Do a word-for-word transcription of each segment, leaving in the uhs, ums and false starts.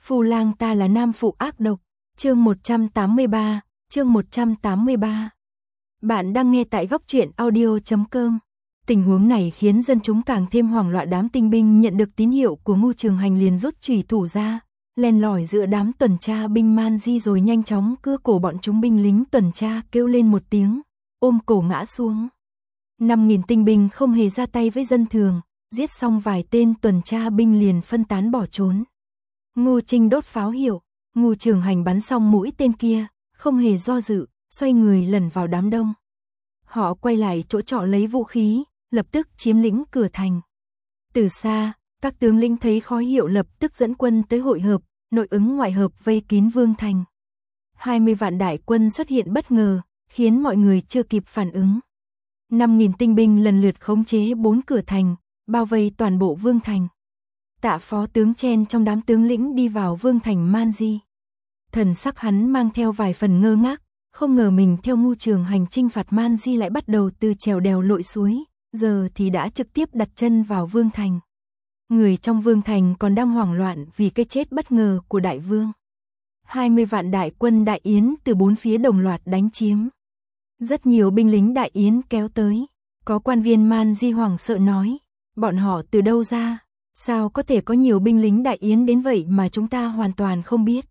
Phu lang ta là nam phụ ác độc. Chương một trăm tám mươi ba, chương một trăm tám mươi ba. Bạn đang nghe tại góc truyện audio chấm com. Tình huống này khiến dân chúng càng thêm hoảng loạn. Đám tinh binh nhận được tín hiệu của Ngô Trường Hành liền rút chùy thủ ra, len lỏi giữa đám tuần tra binh man di rồi nhanh chóng cưa cổ bọn chúng. Binh lính tuần tra kêu lên một tiếng, ôm cổ ngã xuống. Năm nghìn tinh binh không hề ra tay với dân thường, giết xong vài tên tuần tra binh liền phân tán bỏ trốn. Ngô Trinh đốt pháo hiệu, Ngô Trường Hành bắn xong mũi tên kia, không hề do dự, xoay người lẩn vào đám đông. Họ quay lại chỗ trọ lấy vũ khí, lập tức chiếm lĩnh cửa thành. Từ xa, các tướng lĩnh thấy khói hiệu lập tức dẫn quân tới hội hợp, nội ứng ngoại hợp vây kín Vương thành. hai mươi vạn đại quân xuất hiện bất ngờ, khiến mọi người chưa kịp phản ứng. năm nghìn tinh binh lần lượt khống chế bốn cửa thành, bao vây toàn bộ Vương thành. Tạ phó tướng chen trong đám tướng lĩnh đi vào Vương thành man di. Thần sắc hắn mang theo vài phần ngơ ngác, không ngờ mình theo Ngô Trường Hành chinh phạt man di lại bắt đầu từ trèo đèo lội suối, giờ thì đã trực tiếp đặt chân vào Vương thành. Người trong Vương thành còn đang hoảng loạn vì cái chết bất ngờ của đại vương. hai mươi vạn đại quân Đại Yến từ bốn phía đồng loạt đánh chiếm. Rất nhiều binh lính Đại Yến kéo tới, có quan viên man di hoảng sợ nói, bọn họ từ đâu ra? Sao có thể có nhiều binh lính Đại Yến đến vậy mà chúng ta hoàn toàn không biết?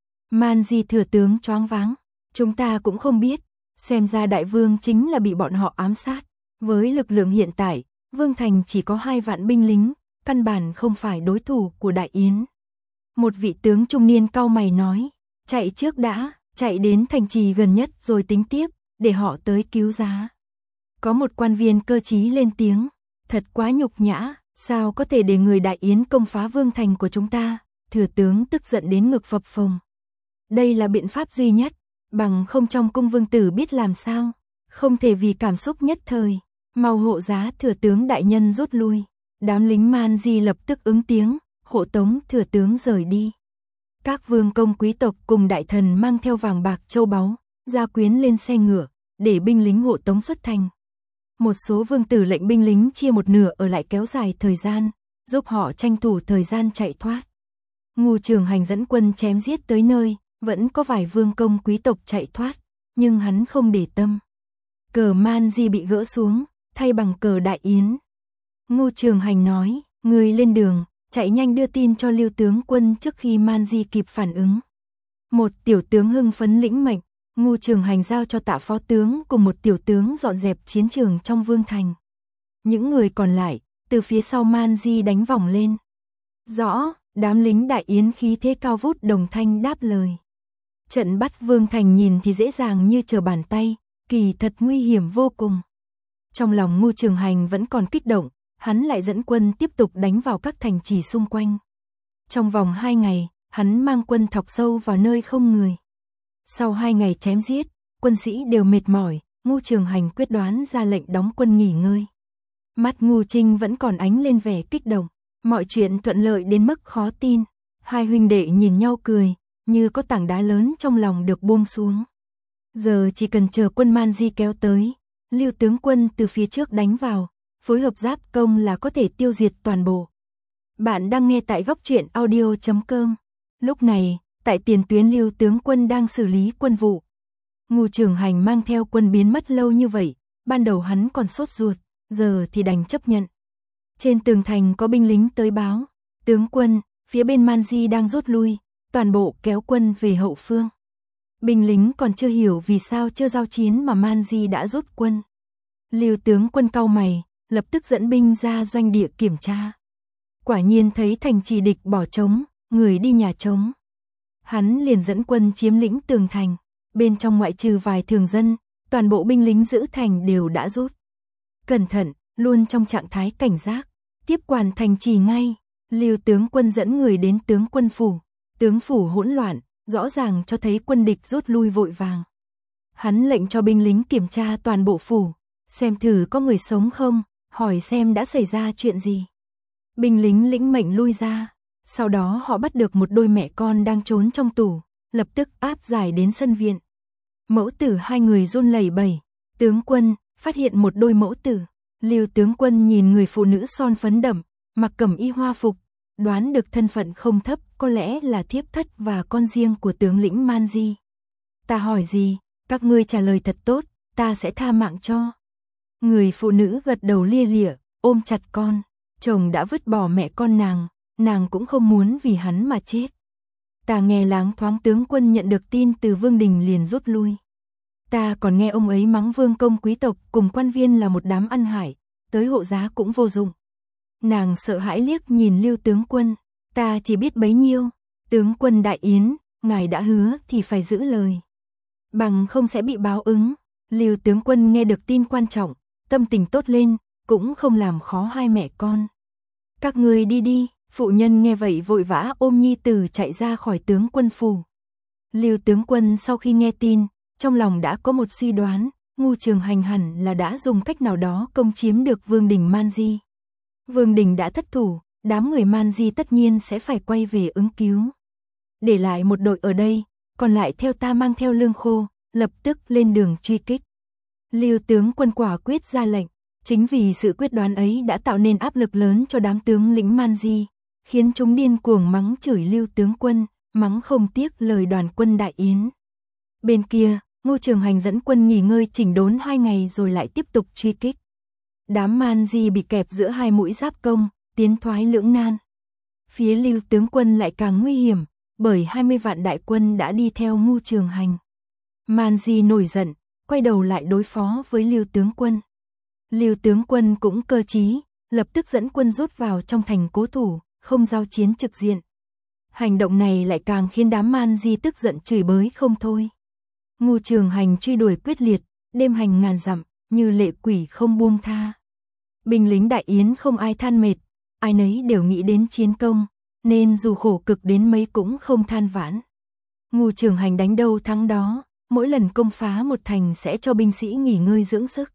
Man di thừa tướng choáng váng, chúng ta cũng không biết, xem ra đại vương chính là bị bọn họ ám sát. Với lực lượng hiện tại, Vương thành chỉ có hai vạn binh lính, căn bản không phải đối thủ của Đại Yến. Một vị tướng trung niên cau mày nói, chạy trước đã, chạy đến thành trì gần nhất rồi tính tiếp, để họ tới cứu giá. Có một quan viên cơ trí lên tiếng, thật quá nhục nhã, sao có thể để người Đại Yến công phá Vương thành của chúng ta? Thừa tướng tức giận đến ngực phập phồng. Đây là biện pháp duy nhất, bằng không trong cung vương tử biết làm sao, không thể vì cảm xúc nhất thời, mau hộ giá thừa tướng đại nhân rút lui. Đám lính man di lập tức ứng tiếng, hộ tống thừa tướng rời đi. Các vương công quý tộc cùng đại thần mang theo vàng bạc châu báu, gia quyến lên xe ngựa, để binh lính hộ tống xuất thành. Một số vương tử lệnh binh lính chia một nửa ở lại kéo dài thời gian, giúp họ tranh thủ thời gian chạy thoát. Ngô Trường Hành dẫn quân chém giết tới nơi, vẫn có vài vương công quý tộc chạy thoát, nhưng hắn không để tâm. Cờ man di bị gỡ xuống, thay bằng cờ Đại Yến. Ngô Trường Hành nói, người lên đường, chạy nhanh đưa tin cho Lưu tướng quân trước khi man di kịp phản ứng. Một tiểu tướng hưng phấn lĩnh mệnh, Ngô Trường Hành giao cho Tạ phó tướng cùng một tiểu tướng dọn dẹp chiến trường trong Vương thành. Những người còn lại, từ phía sau man di đánh vòng lên. Rõ, đám lính Đại Yến khí thế cao vút đồng thanh đáp lời. Trận bắt Vương thành nhìn thì dễ dàng như trở bàn tay, kỳ thật nguy hiểm vô cùng. Trong lòng Ngô Trường Hành vẫn còn kích động, hắn lại dẫn quân tiếp tục đánh vào các thành trì xung quanh. Trong vòng hai ngày, hắn mang quân thọc sâu vào nơi không người. Sau hai ngày chém giết, quân sĩ đều mệt mỏi, Ngô Trường Hành quyết đoán ra lệnh đóng quân nghỉ ngơi. Mắt Ngô Trinh vẫn còn ánh lên vẻ kích động, mọi chuyện thuận lợi đến mức khó tin. Hai huynh đệ nhìn nhau cười, như có tảng đá lớn trong lòng được buông xuống. Giờ chỉ cần chờ quân man di kéo tới, Lưu tướng quân từ phía trước đánh vào, phối hợp giáp công là có thể tiêu diệt toàn bộ. Bạn đang nghe tại góc truyện audio chấm com. Lúc này, tại tiền tuyến Lưu tướng quân đang xử lý quân vụ. Ngô Trường Hành mang theo quân biến mất lâu như vậy, ban đầu hắn còn sốt ruột, giờ thì đành chấp nhận. Trên tường thành có binh lính tới báo, tướng quân, phía bên man di đang rút lui, toàn bộ kéo quân về hậu phương. Binh lính còn chưa hiểu vì sao chưa giao chiến mà man di đã rút quân. Lưu tướng quân cau mày, lập tức dẫn binh ra doanh địa kiểm tra. Quả nhiên thấy thành trì địch bỏ trống, người đi nhà trống. Hắn liền dẫn quân chiếm lĩnh tường thành, bên trong ngoại trừ vài thường dân, toàn bộ binh lính giữ thành đều đã rút. Cẩn thận, luôn trong trạng thái cảnh giác, tiếp quản thành trì ngay. Lưu tướng quân dẫn người đến tướng quân phủ, tướng phủ hỗn loạn, rõ ràng cho thấy quân địch rút lui vội vàng. Hắn lệnh cho binh lính kiểm tra toàn bộ phủ, xem thử có người sống không, hỏi xem đã xảy ra chuyện gì. Binh lính lĩnh mệnh lui ra, sau đó họ bắt được một đôi mẹ con đang trốn trong tủ, lập tức áp giải đến sân viện. Mẫu tử hai người run lẩy bẩy, tướng quân, phát hiện một đôi mẫu tử. Lưu tướng quân nhìn người phụ nữ son phấn đậm, mặc cẩm y hoa phục, đoán được thân phận không thấp, có lẽ là thiếp thất và con riêng của tướng lĩnh Man Di. Ta hỏi gì, các ngươi trả lời thật tốt, ta sẽ tha mạng cho. Người phụ nữ gật đầu lia lịa, ôm chặt con, chồng đã vứt bỏ mẹ con nàng, nàng cũng không muốn vì hắn mà chết. Ta nghe láng thoáng tướng quân nhận được tin từ Vương Đình liền rút lui. Ta còn nghe ông ấy mắng vương công quý tộc cùng quan viên là một đám ăn hại, tới hộ giá cũng vô dụng. Nàng sợ hãi liếc nhìn Lưu tướng quân, ta chỉ biết bấy nhiêu, tướng quân đại yến, ngài đã hứa thì phải giữ lời. Bằng không sẽ bị báo ứng. Lưu tướng quân nghe được tin quan trọng, tâm tình tốt lên, cũng không làm khó hai mẹ con. Các ngươi đi đi, phụ nhân nghe vậy vội vã ôm nhi tử chạy ra khỏi tướng quân phủ. Lưu tướng quân sau khi nghe tin, trong lòng đã có một suy đoán, Ngưu Trường Hành hẳn là đã dùng cách nào đó công chiếm được Vương đình Man Di. Vương đình đã thất thủ, đám người Man Di tất nhiên sẽ phải quay về ứng cứu. Để lại một đội ở đây, còn lại theo ta mang theo lương khô, lập tức lên đường truy kích. Lưu tướng quân quả quyết ra lệnh, chính vì sự quyết đoán ấy đã tạo nên áp lực lớn cho đám tướng lĩnh Man Di, khiến chúng điên cuồng mắng chửi Lưu tướng quân, mắng không tiếc lời đoàn quân đại yến. Bên kia, Ngưu Trường Hành dẫn quân nghỉ ngơi chỉnh đốn hai ngày rồi lại tiếp tục truy kích. Đám Man Di bị kẹp giữa hai mũi giáp công, tiến thoái lưỡng nan. Phía Lưu tướng quân lại càng nguy hiểm, bởi hai mươi vạn đại quân đã đi theo Ngưu Trường Hành. Man Di nổi giận, quay đầu lại đối phó với Lưu tướng quân. Lưu tướng quân cũng cơ trí, lập tức dẫn quân rút vào trong thành cố thủ, không giao chiến trực diện. Hành động này lại càng khiến đám Man Di tức giận chửi bới không thôi. Ngưu Trường Hành truy đuổi quyết liệt, đêm hành ngàn dặm, như lệ quỷ không buông tha. Binh lính đại yến không ai than mệt, ai nấy đều nghĩ đến chiến công, nên dù khổ cực đến mấy cũng không than vãn. Ngưu Trường Hành đánh đâu thắng đó, mỗi lần công phá một thành sẽ cho binh sĩ nghỉ ngơi dưỡng sức.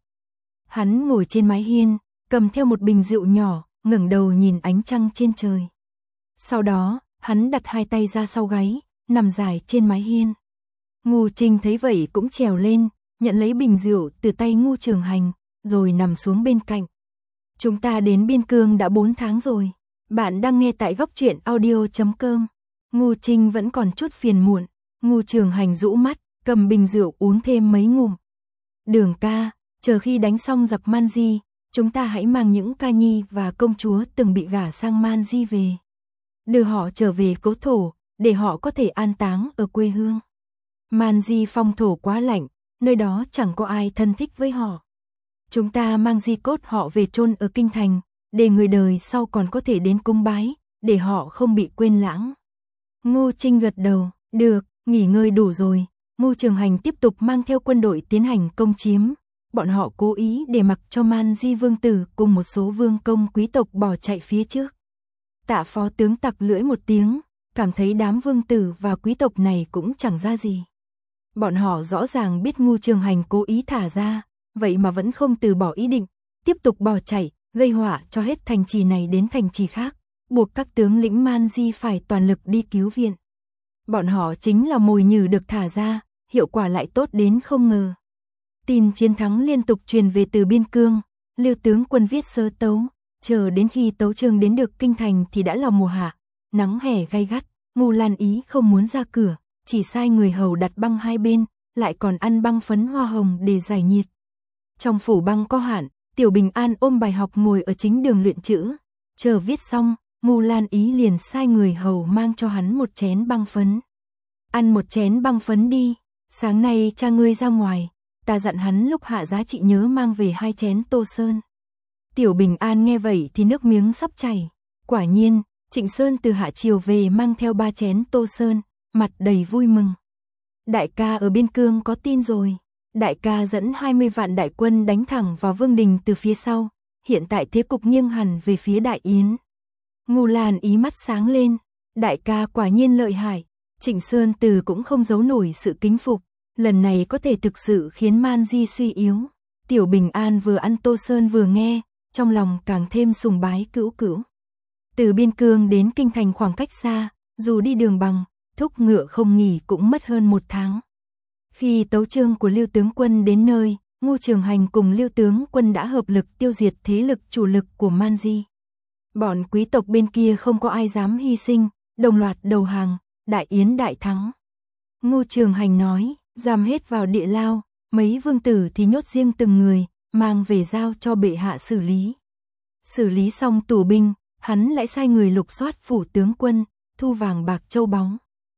Hắn ngồi trên mái hiên, cầm theo một bình rượu nhỏ, ngẩng đầu nhìn ánh trăng trên trời. Sau đó, hắn đặt hai tay ra sau gáy, nằm dài trên mái hiên. Ngưu Trinh thấy vậy cũng trèo lên, nhận lấy bình rượu từ tay Ngưu Trường Hành, rồi nằm xuống bên cạnh. Chúng ta đến biên cương đã bốn tháng rồi. Bạn đang nghe tại góc truyện audio chấm com. Ngưu Trinh vẫn còn chút phiền muộn. Ngưu Trường Hành rũ mắt, cầm bình rượu uống thêm mấy ngụm. Đường ca, chờ khi đánh xong giặc Man Di, chúng ta hãy mang những ca nhi và công chúa từng bị gả sang Man Di về. Đưa họ trở về cố thổ, để họ có thể an táng ở quê hương. Man Di phong thổ quá lạnh, nơi đó chẳng có ai thân thích với họ. Chúng ta mang di cốt họ về chôn ở kinh thành, để người đời sau còn có thể đến cúng bái, để họ không bị quên lãng. Ngô Trinh gật đầu, được, nghỉ ngơi đủ rồi. Ngưu Trường Hành tiếp tục mang theo quân đội tiến hành công chiếm. Bọn họ cố ý để mặc cho Man Di vương tử cùng một số vương công quý tộc bỏ chạy phía trước. Tạ phó tướng tặc lưỡi một tiếng, cảm thấy đám vương tử và quý tộc này cũng chẳng ra gì. Bọn họ rõ ràng biết Ngưu Trường Hành cố ý thả ra, vậy mà vẫn không từ bỏ ý định, tiếp tục bỏ chạy, gây họa cho hết thành trì này đến thành trì khác, buộc các tướng lĩnh Man Di phải toàn lực đi cứu viện. Bọn họ chính là mồi nhử được thả ra, hiệu quả lại tốt đến không ngờ. Tin chiến thắng liên tục truyền về từ biên cương, Lưu tướng quân viết sớ tấu, chờ đến khi tấu chương đến được kinh thành thì đã là mùa hạ, nắng hè gay gắt, Ngưu Lan Ý không muốn ra cửa, chỉ sai người hầu đặt băng hai bên, lại còn ăn băng phấn hoa hồng để giải nhiệt. Trong phủ băng có hạn, Tiểu Bình An ôm bài học ngồi ở chính đường luyện chữ, chờ viết xong, Ngưu Lan Ý liền sai người hầu mang cho hắn một chén băng phấn. Ăn một chén băng phấn đi, sáng nay cha ngươi ra ngoài, ta dặn hắn lúc hạ giá trị nhớ mang về hai chén tô sơn. Tiểu Bình An nghe vậy thì nước miếng sắp chảy, quả nhiên, Trịnh Sơn từ hạ triều về mang theo ba chén tô sơn, mặt đầy vui mừng. Đại ca ở biên cương có tin rồi, đại ca dẫn hai mươi vạn đại quân đánh thẳng vào Vương đình từ phía sau, hiện tại thế cục nghiêng hẳn về phía Đại Yến. Ngưu Lan Ý mắt sáng lên, đại ca quả nhiên lợi hại. Trịnh Sơn Từ cũng không giấu nổi sự kính phục, lần này có thể thực sự khiến Man Di suy yếu. Tiểu Bình An vừa ăn tô sơn vừa nghe, trong lòng càng thêm sùng bái cữu cữu. Từ biên cương đến kinh thành khoảng cách xa, dù đi đường bằng, thúc ngựa không nghỉ cũng mất hơn một tháng. Khi tấu chương của Lưu tướng quân đến nơi, Ngưu Trường Hành cùng Lưu tướng quân đã hợp lực tiêu diệt thế lực chủ lực của Man Di. Bọn quý tộc bên kia không có ai dám hy sinh, đồng loạt đầu hàng, đại yến đại thắng. Ngô Trường Hành nói, giam hết vào địa lao, mấy vương tử thì nhốt riêng từng người, mang về giao cho bệ hạ xử lý. Xử lý xong tù binh, hắn lại sai người lục soát phủ tướng quân, thu vàng bạc châu báu.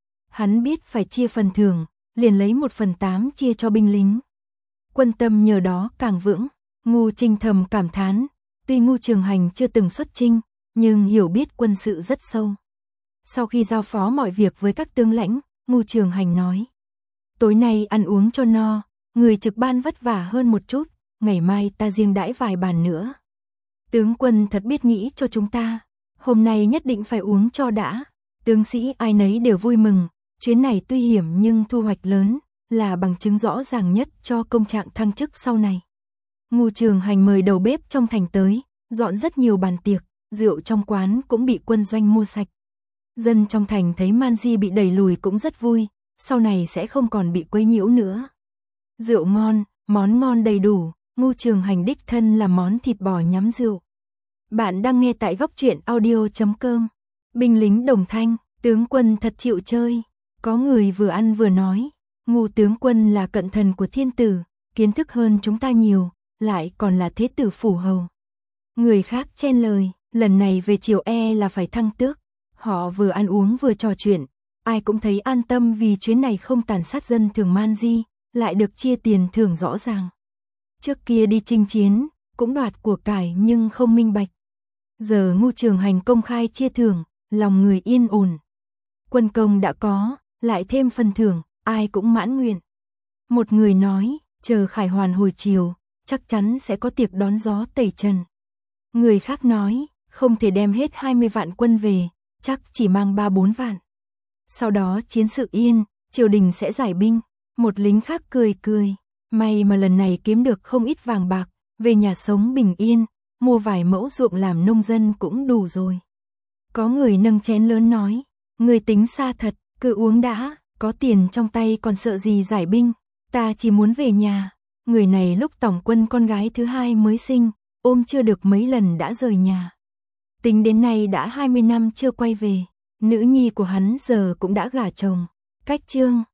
Hắn biết phải chia phần thưởng, liền lấy một phần tám chia cho binh lính. Quân tâm nhờ đó càng vững. Ngô Trinh thầm cảm thán, tuy Ngô Trường Hành chưa từng xuất chinh, nhưng hiểu biết quân sự rất sâu. Sau khi giao phó mọi việc với các tướng lãnh, Ngô Trường Hành nói, tối nay ăn uống cho no, người trực ban vất vả hơn một chút, ngày mai ta riêng đãi vài bàn nữa. Tướng quân thật biết nghĩ cho chúng ta, hôm nay nhất định phải uống cho đã. Tướng sĩ ai nấy đều vui mừng, chuyến này tuy hiểm nhưng thu hoạch lớn, là bằng chứng rõ ràng nhất cho công trạng thăng chức sau này. Ngô Trường Hành mời đầu bếp trong thành tới, dọn rất nhiều bàn tiệc, rượu trong quán cũng bị quân doanh mua sạch. Dân trong thành thấy Man Di bị đẩy lùi cũng rất vui, sau này sẽ không còn bị quấy nhiễu nữa. Rượu ngon, món ngon đầy đủ, Ngô Trường Hành đích thân làm món thịt bò nhắm rượu. Bạn đang nghe tại góc truyện audio chấm com. Binh lính đồng thanh, tướng quân thật chịu chơi. Có người vừa ăn vừa nói, Ngô tướng quân là cận thần của thiên tử, kiến thức hơn chúng ta nhiều, lại còn là thế tử phủ hầu. Người khác chen lời, lần này về triều e là phải thăng tước. Họ vừa ăn uống vừa trò chuyện, ai cũng thấy an tâm vì chuyến này không tàn sát dân thường Man Di, lại được chia tiền thưởng rõ ràng. Trước kia đi chinh chiến, cũng đoạt của cải nhưng không minh bạch. Giờ Ngô Trường Hành công khai chia thưởng, lòng người yên ổn. Quân công đã có, lại thêm phần thưởng, ai cũng mãn nguyện. Một người nói, chờ Khải Hoàn hồi chiều, chắc chắn sẽ có tiệc đón gió tẩy trần. Người khác nói, không thể đem hết hai mươi vạn quân về, chắc chỉ mang ba bốn vạn. Sau đó chiến sự yên, triều đình sẽ giải binh. Một lính khác cười cười, may mà lần này kiếm được không ít vàng bạc, về nhà sống bình yên, mua vài mẫu ruộng làm nông dân cũng đủ rồi. Có người nâng chén lớn nói, người tính xa thật, cứ uống đã, có tiền trong tay còn sợ gì giải binh, ta chỉ muốn về nhà. Người này lúc tổng quân con gái thứ hai mới sinh, ôm chưa được mấy lần đã rời nhà. Tính đến nay đã hai mươi năm chưa quay về, nữ nhi của hắn giờ cũng đã gả chồng. Cách chương